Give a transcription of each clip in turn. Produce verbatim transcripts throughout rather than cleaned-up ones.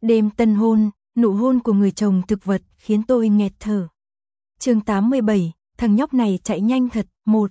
Đêm tân hôn, nụ hôn của người chồng thực vật khiến tôi nghẹt thở. Chương tám mươi bảy, thằng nhóc này chạy nhanh thật. Một.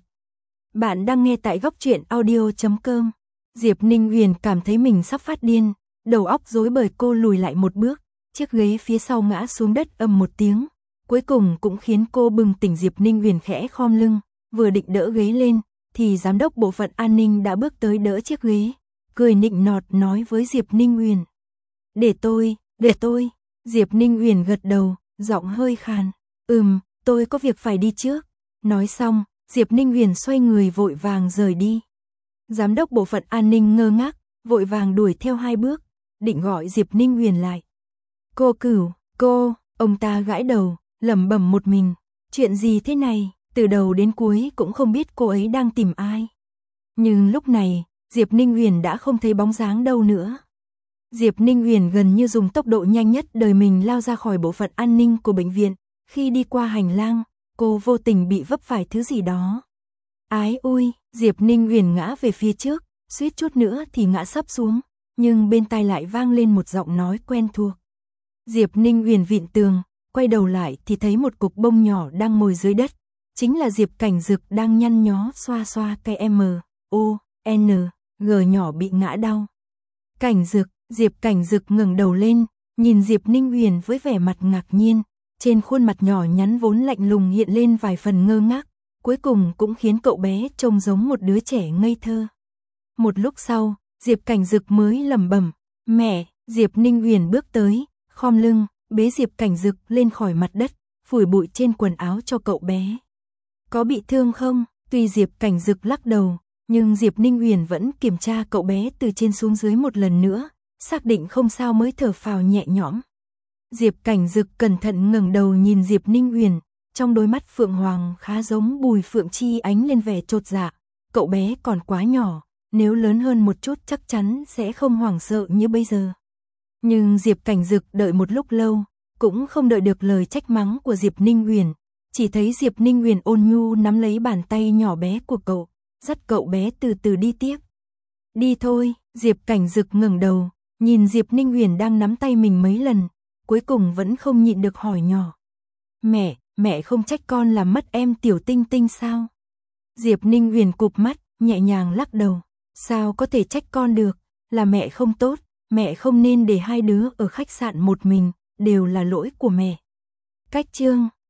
Bạn đang nghe tại góc truyện audio chấm com. Diệp Ninh Huyền cảm thấy mình sắp phát điên, đầu óc rối bời, cô lùi lại một bước, chiếc ghế phía sau ngã xuống đất ầm một tiếng, cuối cùng cũng khiến cô bừng tỉnh. Diệp Ninh Huyền khẽ khom lưng, vừa định đỡ ghế lên thì giám đốc bộ phận an ninh đã bước tới đỡ chiếc ghế, cười nịnh nọt nói với Diệp Ninh Huyền: "Để tôi, để tôi." Diệp Ninh Huyền gật đầu, giọng hơi khàn: "Ừm, tôi có việc phải đi trước." Nói xong, Diệp Ninh Huyền xoay người vội vàng rời đi. Giám đốc bộ phận an ninh ngơ ngác, vội vàng đuổi theo hai bước, định gọi Diệp Ninh Huyền lại. "Cô Cửu, cô." Ông ta gãi đầu, lẩm bẩm một mình, chuyện gì thế này, từ đầu đến cuối cũng không biết cô ấy đang tìm ai. Nhưng lúc này, Diệp Ninh Huyền đã không thấy bóng dáng đâu nữa. Diệp Ninh Huyền gần như dùng tốc độ nhanh nhất đời mình lao ra khỏi bộ phận an ninh của bệnh viện. Khi đi qua hành lang, cô vô tình bị vấp phải thứ gì đó. Ái ôi, Diệp Ninh Huyền ngã về phía trước, suýt chút nữa thì ngã sấp xuống, nhưng bên tai lại vang lên một giọng nói quen thuộc. Diệp Ninh Huyền vịn tường, quay đầu lại thì thấy một cục bông nhỏ đang ngồi dưới đất, chính là Diệp Cảnh Dực đang nhăn nhó xoa xoa cây M, O, N, G nhỏ bị ngã đau. Cảnh Dực, Diệp Cảnh Dực ngẩng đầu lên, nhìn Diệp Ninh Huyền với vẻ mặt ngạc nhiên, trên khuôn mặt nhỏ nhắn vốn lạnh lùng hiện lên vài phần ngơ ngác, cuối cùng cũng khiến cậu bé trông giống một đứa trẻ ngây thơ. Một lúc sau, Diệp Cảnh Dực mới lẩm bẩm: "Mẹ." Diệp Ninh Huyền bước tới, khom lưng, bế Diệp Cảnh Dực lên khỏi mặt đất, phủi bụi trên quần áo cho cậu bé. "Có bị thương không?" Tuy Diệp Cảnh Dực lắc đầu, nhưng Diệp Ninh Huyền vẫn kiểm tra cậu bé từ trên xuống dưới một lần nữa, xác định không sao mới thở phào nhẹ nhõm. Diệp Cảnh Dực cẩn thận ngẩng đầu nhìn Diệp Ninh Huyền, trong đôi mắt phượng hoàng khá giống Bùi Phượng Chi ánh lên vẻ chột dạ. Cậu bé còn quá nhỏ, nếu lớn hơn một chút chắc chắn sẽ không hoảng sợ như bây giờ. Nhưng Diệp Cảnh Dực đợi một lúc lâu, cũng không đợi được lời trách mắng của Diệp Ninh Huyền, chỉ thấy Diệp Ninh Huyền ôn nhu nắm lấy bàn tay nhỏ bé của cậu, dắt cậu bé từ từ đi tiếp. "Đi thôi." Diệp Cảnh Dực ngẩng đầu, nhìn Diệp Ninh Huyền đang nắm tay mình mấy lần, cuối cùng vẫn không nhịn được hỏi nhỏ: "Mẹ, mẹ không trách con làm mất em Tiểu Tinh Tinh sao?" Diệp Ninh Huyền cụp mắt, nhẹ nhàng lắc đầu: "Sao có thể trách con được, là mẹ không tốt, mẹ không nên để hai đứa ở khách sạn một mình, đều là lỗi của mẹ." Cách chương